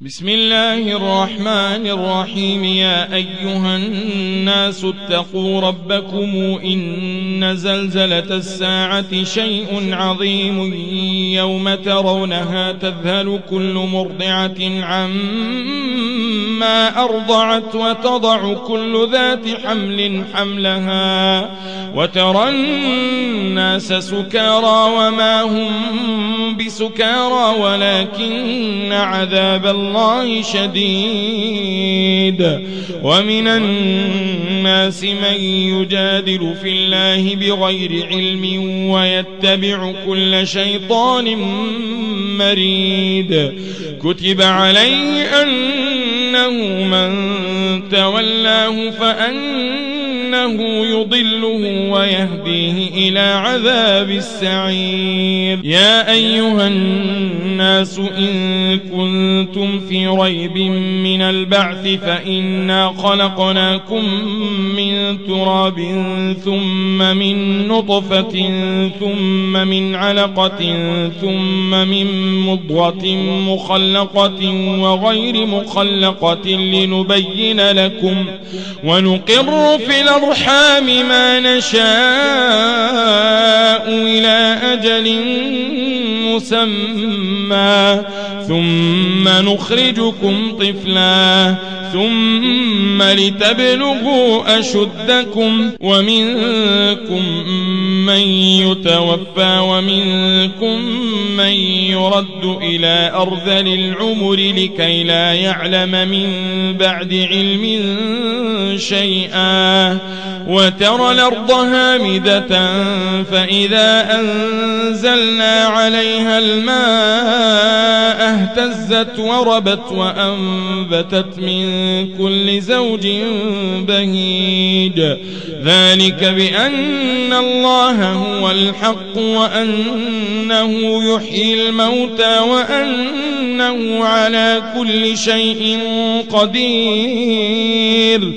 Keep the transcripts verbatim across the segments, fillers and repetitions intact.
بسم الله الرحمن الرحيم. يا أيها الناس اتقوا ربكم إن زلزلة الساعة شيء عظيم يوم ترونها تذهل كل مرضعة عما أرضعت وتضع كل ذات حمل حملها وترى الناس سكارى وما هم بسكارى ولكن عذاب الله شديد. ومن الناس من يجادل في الله بغير علم ويتبع كل شيطان مريد. كتب عليه أنه من تولاه فأنه يضله ويهديه إلى عذاب السعير. يا أيها الناس إن كنتم في ريب من البعث فإنا خلقناكم من تراب ثم من نطفة ثم من علقة ثم من مضغة مخلقة وغير مخلقة لنبين لكم ونقر في الأرحام ما نشاء إلى أجل مسمى ثم نخرجكم طفلا ثم لتبلغوا أشدكم ومنكم من يتوفى ومنكم من يرد إلى أرذل العمر لكي لا يعلم من بعد علم شيئا. وترى الأرض هامدة فإذا أنزلنا عليها الماء اهتزت وربت وأنبتت من كل زوج بهيج. ذلك بأن الله هو الحق وأنه يحيي الموتى وأنه على كل شيء قدير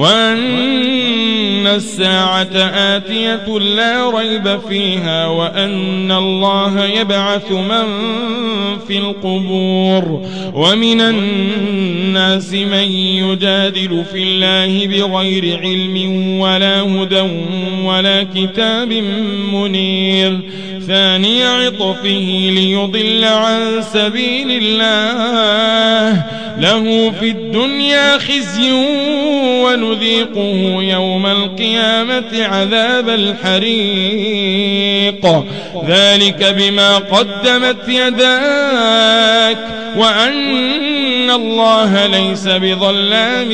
وأن الساعة آتية لا ريب فيها وأن الله يبعث من في القبور. ومن الناس من يجادل في الله بغير علم ولا هدى ولا كتاب منير. ثاني عطفه ليضل عن سبيل الله له في الدنيا خزي ونذيقه يوم القيامة عذاب الحريق. ذلك بما قدمت يداك وأن الله ليس بظلام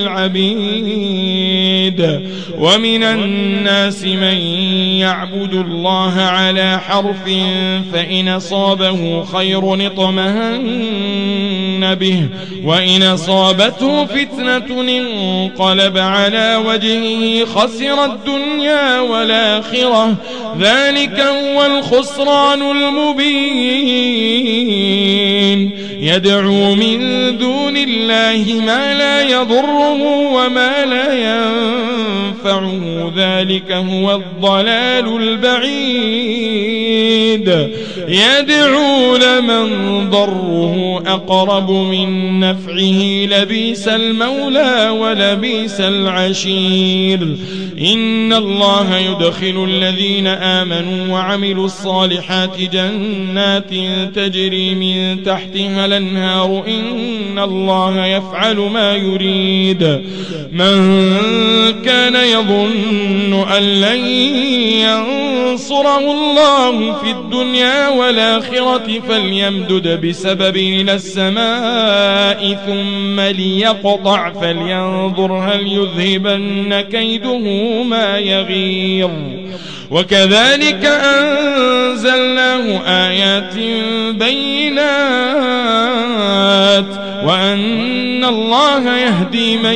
للعبيد. ومن الناس من يعبد الله على حرف فإن أصابه خير اطمأن به وإن أصابته فتنة انقلب على وجهه خسر الدنيا والآخرة. ذلك هو الخسران المبين. يدعو من دون الله ما لا يضره وما لا ينفعه. ذلك هو الضلال البعيد. يدعو لمن ضره أقرب من نفعه لبئس المولى ولبئس العشير. إن الله يدخل الذين آمنوا وعملوا الصالحات جنات تجري من تحتها الأنهار. إن الله يفعل ما يريد. من كان يظن أن لن ينصره الله في الدنيا والآخرة فليمدد بسبب إلى السماء ثم ليقطع فلينظر هل يذهبن كيده ما يغيظ. وكذلك أنزلناه آيات بينات وأن الله يهدي من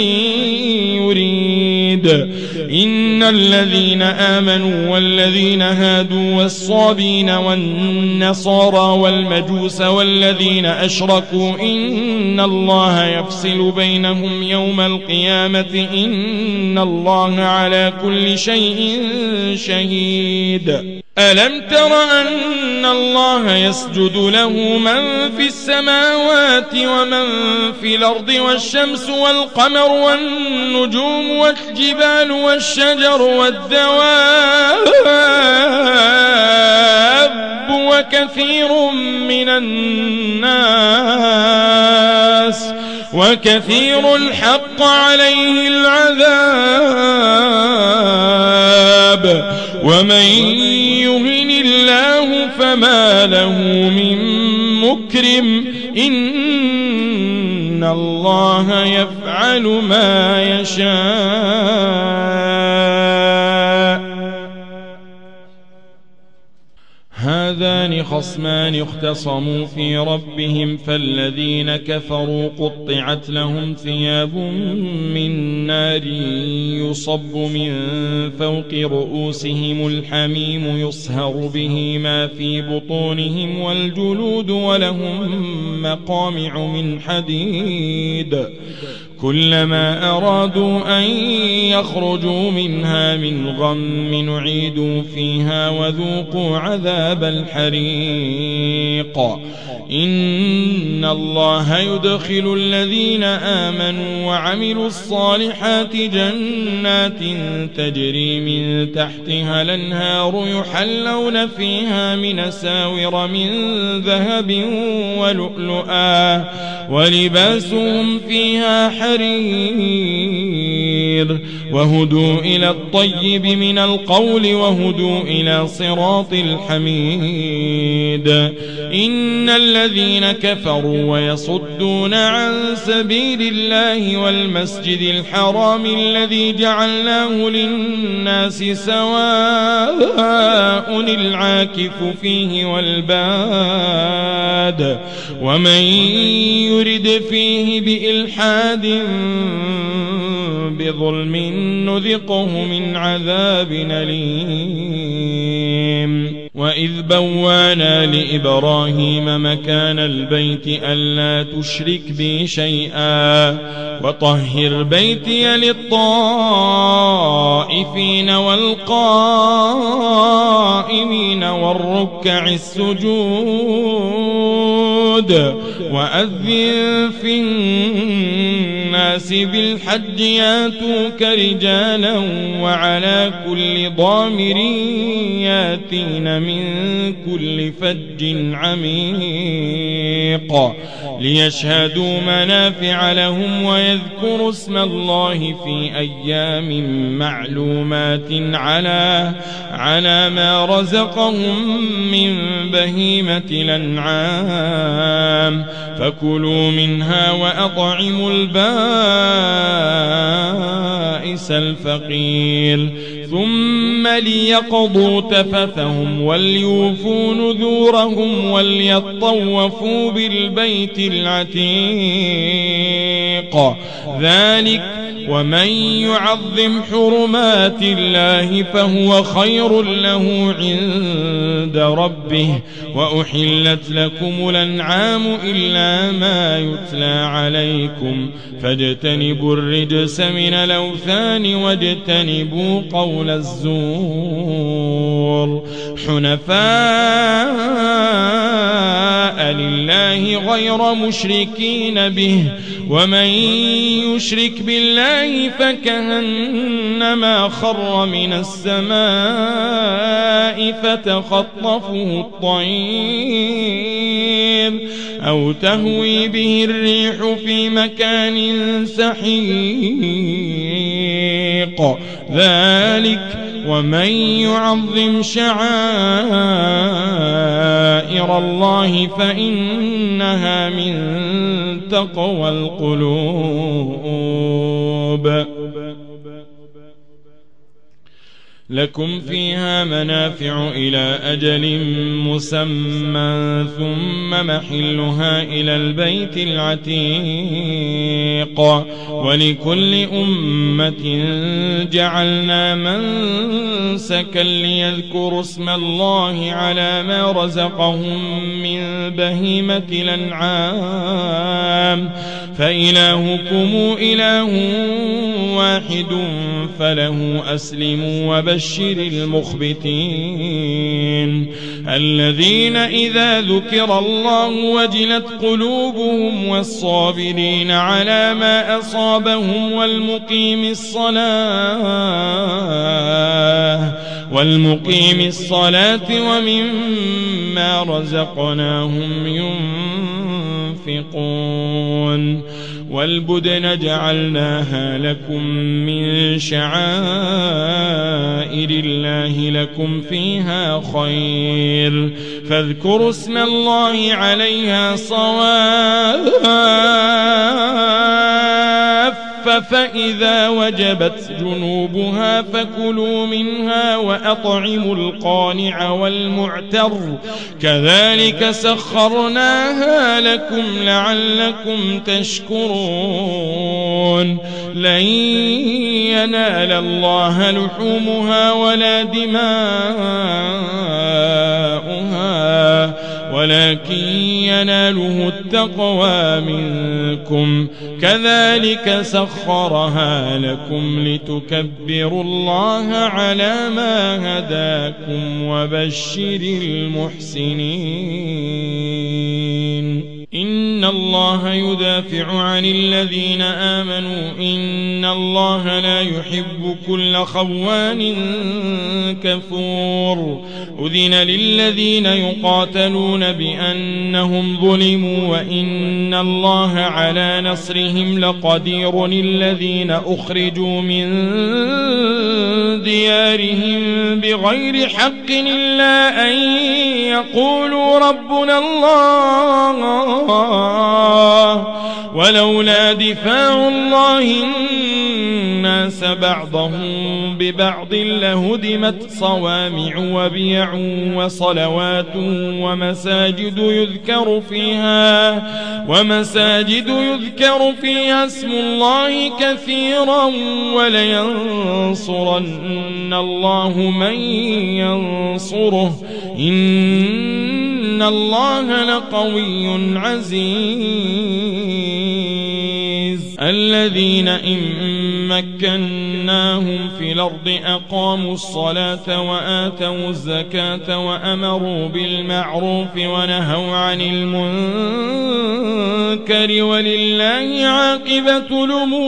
يريد. إن الذين آمنوا والذين هادوا والصابين والنصارى والمجوس والذين أشركوا إن الله يفصل بينهم يوم القيامة. إن الله على كل شيء شهيد. ألم تر أن الله يسجد له من في السماوات ومن في الأرض والشمس والقمر والنجوم والجبال والشجر والدواب وكثير من الناس وكثير حق عليه العذاب ومن يهن الله فما له من مكرم إن الله يفعل ما يشاء. هذان خصمان اختصموا في ربهم فالذين كفروا قطعت لهم ثياب من نار يصب من فوق رؤوسهم الحميم يصهر به ما في بطونهم والجلود ولهم مقامع من حديد كلما أرادوا أن يخرجوا منها من غم نعيدوا فيها وذوقوا عذاب الحريق. إن الله يدخل الذين آمنوا وعملوا الصالحات جنات تجري من تحتها الأنهار يحلون فيها من أساور من ذهب ولؤلؤا ولباسهم فيها حرير وهدوا إلى الطيب من القول وهدوا إلى صراط الحميد. إن الذين كفروا ويصدون عن سبيل الله والمسجد الحرام الذي جعلناه للناس سواء العاكف فيه والباد ومن يرد فيه بإلحاد بظلم نذقه من عذاب أليم. وإذ بوانا لإبراهيم مكان البيت ألا تشرك بي شيئا وطهر بيتي للطائفين والقائمين والركع السجود وأذن في الناس بالحج ياتوك رجالا وعلى كل ضامر ياتين من كل فج عميق ليشهدوا منافع لهم ويذكروا اسم الله في أيام معلومات على على ما رزقهم من بهيمة الأنعام فكلوا منها وأطعموا البائس الفقير ثم ليقضوا تفثهم وليوفوا نذورهم وليطوفوا بالبيت العتيق ذلك ومن يعظم حرمات الله فهو خير له عند ربه وأحلت لكم الأنعام إلا ما يتلى عليكم فاجتنبوا الرجس من الأوثان واجتنبوا قول الزور حنفاء لله غير مشركين به ومن يشرك بالله فكأنما خر من السماء فتخطفه الطير أو تهوي به الريح في مكان سحيق ذلك ومن يعظم شعائر الله فإنها من تقوى القلوب. لكم فيها منافع إلى أجل مسمى ثم محلها إلى البيت العتيق ولكل أمة جعلنا منسكا ليذكروا اسم الله على ما رزقهم من بهيمة الأنعام فإلهكم إله واحد فله أسلموا وبشروا وبشر المخبتين الذين إذا ذكر الله وجلت قلوبهم والصابرين على ما أصابهم والمقيم الصلاة والمقيم الصلاة ومما رزقناهم ينفقون والبدن جعلناها لكم من شعائر الله لكم فيها خير فاذكروا اسم الله عليها صواف فإذا وجبت جنوبها فكلوا منها وأطعموا القانع والمعتر كذلك سخرناها لكم لعلكم تشكرون لن ينال الله لحومها ولا دماؤها ولكن يناله التقوى منكم كذلك سخرها لكم لتكبروا الله على ما هداكم وبشر المحسنين إن الله يدافع عن الذين آمنوا إن الله لا يحب كل خوان كفور أذن للذين يقاتلون بأنهم ظلموا وإن الله على نصرهم لقدير الذين أخرجوا من ديارهم بغير حق إلا أن يقولوا ربنا الله ولولا دفاع الله الناس بعضهم ببعض لهدمت صوامع وبيع وصلوات ومساجد يذكر فيها ومساجد يذكر فيها اسم الله كثيرا ولينصرن الله من ينصره إن الله لقوي عزيز الذين إن مكناهم في الأرض أقاموا الصلاة وآتوا الزكاة وأمروا بالمعروف ونهوا عن المنكر ولله عاقبة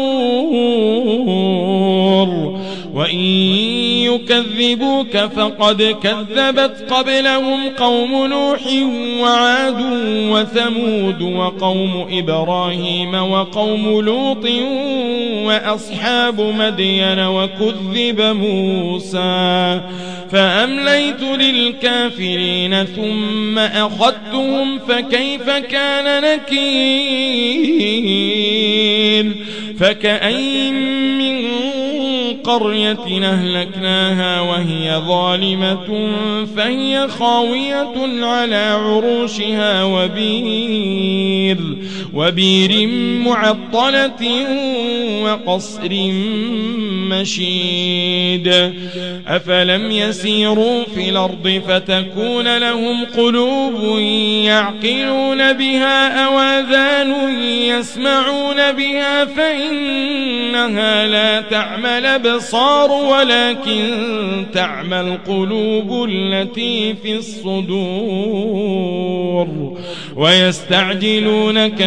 الأمور وإن يكذبوك فقد كذبت قبلهم قوم نوح وعاد وثمود وقوم إبراهيم وقوم لوط وأصحاب مدين وكذب موسى فأمليت للكافرين ثم أخذتهم فكيف كان نكير فكأين من قرية أهلكناها وهي ظالمة فهي خاوية على عروشها وبير وبير معطلة وقصر مشيد أفلم يسيروا في الأرض فتكون لهم قلوب يعقلون بها أو آذان يسمعون بها فإنها لا تعمى الأبصار ولكن تعمى القلوب التي في الصدور ويستعجلونك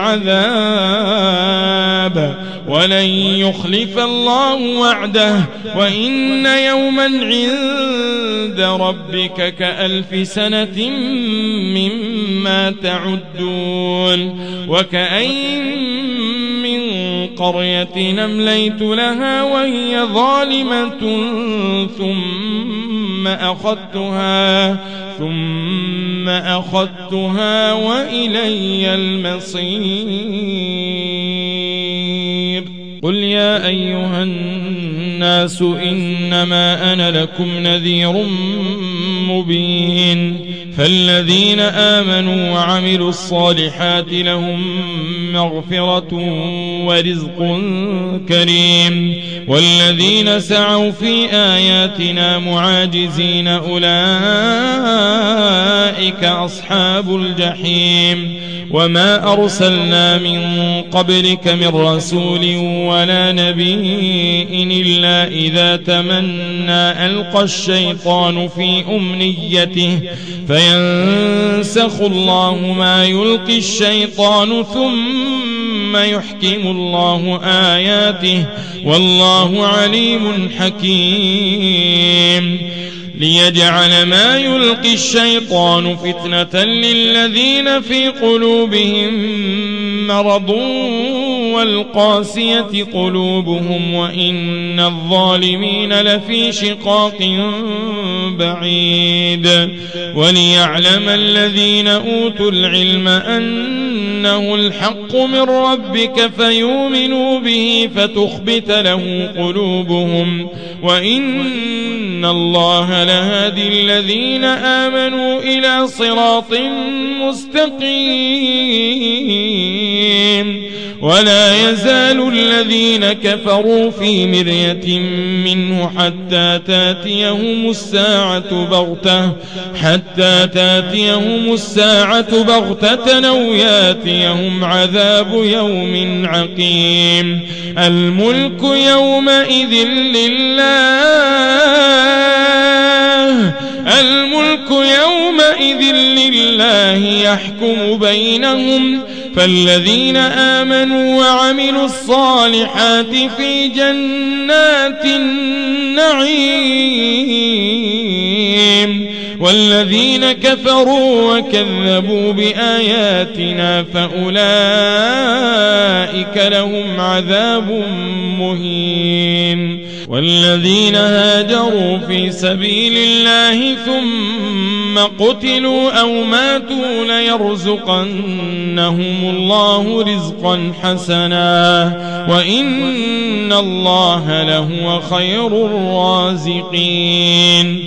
بالعذاب ولن يخلف الله وعده وإن يوما عند ربك كألف سنة مما تعدون وكأين من قرية أمليت لها وهي ظالمة ثم أخذتها ثم أخذتها وإلي المصير قل يا أيها الناس إنما أنا لكم نذير مبين فالذين آمنوا وعملوا الصالحات لهم مغفرة ورزق كريم والذين سعوا في آياتنا معاجزين أولئك أصحاب الجحيم وما أرسلنا من قبلك من رسول ولا نبي إلا إذا تمنى ألقى الشيطان في أمنيته فينسخ الله ما يلقي الشيطان ثم يحكم الله آياته والله عليم حكيم ليجعل ما يلقي الشيطان فتنة للذين في قلوبهم مرض والقاسية قلوبهم وإن الظالمين لفي شقاق بعيد وليعلم الذين أوتوا العلم أنه الحق من ربك فيؤمنوا به فتخبت له قلوبهم وإن الله لهادي الذين آمنوا إلى صراط مستقيم ولا يزال الذين كفروا في مرية منه حتى تاتيهم الساعة بغتة حتى تاتيهم الساعة بغتة أو ياتيهم عذاب يوم عقيم الملك يومئذ لله الملك يومئذ لله يحكم بينهم فالذين آمنوا وعملوا الصالحات في جنات النعيم والذين كفروا وكذبوا بآياتنا فأولئك لهم عذاب مهين والذين هاجروا في سبيل الله ثم قتلوا أو ماتوا ليرزقنهم الله رزقا حسنا وإن الله لهو خير الرازقين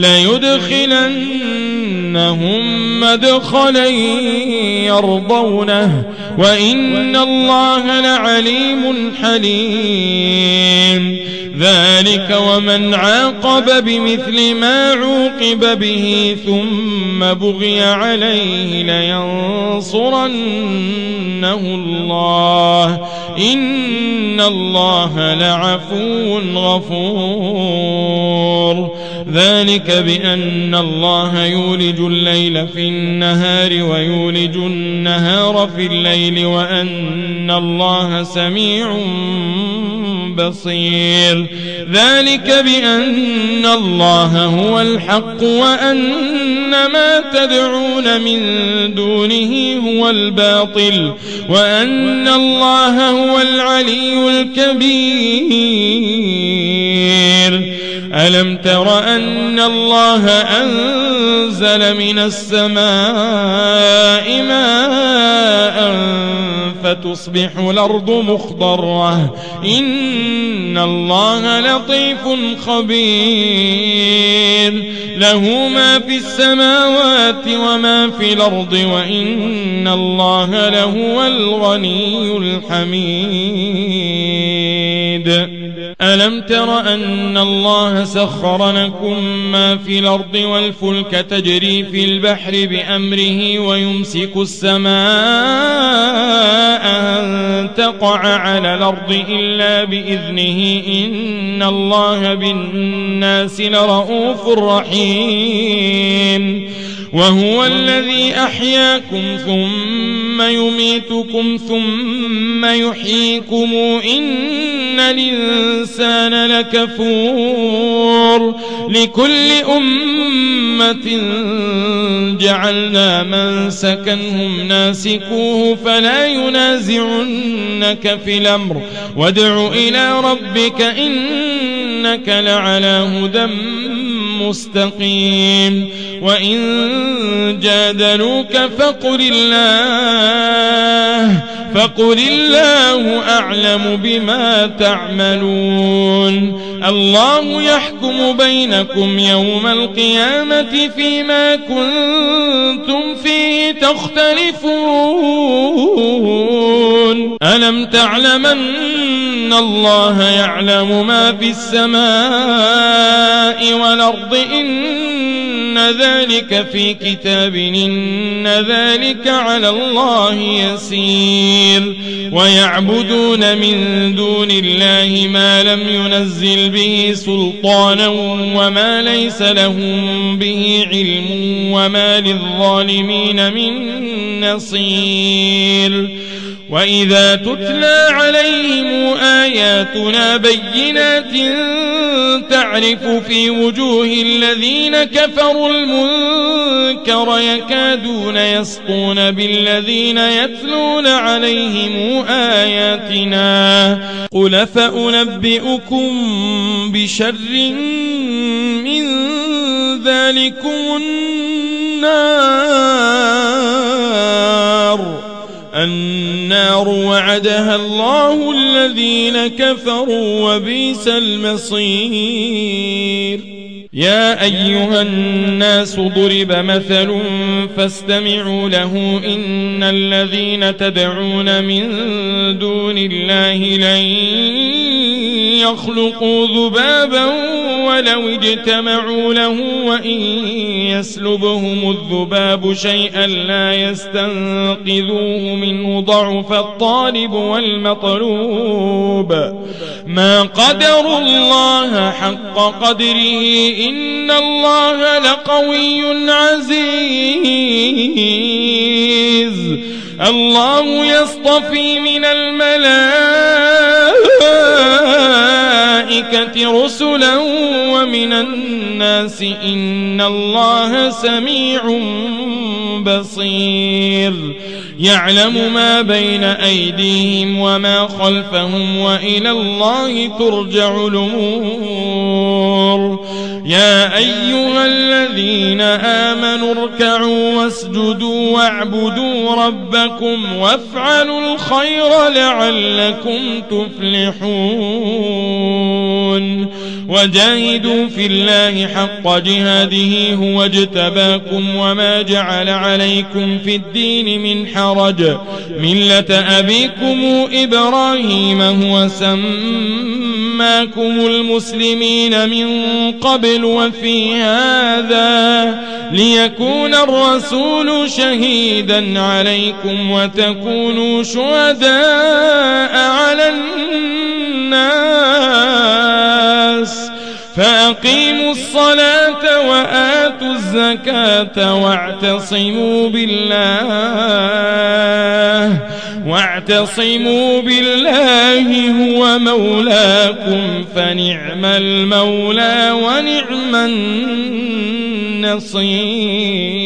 ليدخلنهم مدخلا يرضونه وإن الله لعليم حليم ذلك ومن عاقب بمثل ما عوقب به ثم بغي عليه لينصرنه الله إن الله لعفو غفور ذلك بأن الله يولج الليل في النهار ويولج النهار في الليل وأن الله سميع بصير ذلك بأن الله هو الحق وأن ما تدعون من دونه هو الباطل وأن الله هو العلي الكبير ألم تر أن الله أنزل من السماء ماء فتصبح الأرض مخضرة إن الله لطيف خبير له ما في السماوات وما في الأرض وإن الله لهو الغني الحميد ألم تر أن الله سخر لكم ما في الأرض والفلك تجري في البحر بأمره ويمسك السماء أن تقع على الأرض إلا بإذنه إن الله بالناس لرؤوف رحيم وهو الذي أحياكم ثم يميتكم ثم يحييكم إن الإنسان لكفور لكل أمة جعلنا منسكا هم ناسكوه فلا ينازعنك في الأمر وادع إلى ربك إنك لعلى هدى مستقيم وإن جادلوك فقل الله فقل الله أعلم بما تعملون الله يحكم بينكم يوم القيامة فيما كنتم فيه تختلفون ألم تعلم أن الله يعلم ما في السماء والأرض إن ذلك في كتاب إن ذلك على الله يسير ويعبدون من دون الله ما لم ينزل به سلطانا وما ليس لهم به علم وما للظالمين من نصير وإذا تتلى عليهم آياتنا بينات تعرف في وجوه الذين كفروا المنكر يكادون يسطون بالذين يتلون عليهم آياتنا قل فأنبئكم بشر من ذلكم النار النار وعدها الله الذين كفروا وبئس المصير يا أيها الناس ضرب مثل فاستمعوا له إن الذين تدعون من دون الله لن يخلقوا ذبابا ولو اجتمعوا له وإن يسلبهم الذباب شيئا لا يستنقذوه منه ضعف الطالب والمطلوب ما قدروا الله حق قدره إن الله لقوي عزيز الله يصطفي من الملائكة رسلا ومن الناس إن الله سميع بصير يعلم ما بين أيديهم وما خلفهم وإلى الله ترجع الأمور يا أيها الذين آمنوا اركعوا واسجدوا واعبدوا ربكم وافعلوا الخير لعلكم تفلحون وجاهدوا في الله حق جهاده هو اجتباكم وما جعل عليكم في الدين من حرج ملة أبيكم إبراهيم هو سماكم المسلمين من قبل وفي هذا ليكون الرسول شهيدا عليكم وتكونوا شهداء على الناس فأقيموا الصلاة وآتوا الزكاة واعتصموا بالله واعتصموا بالله هو مولاكم فنعم المولى ونعم النصير.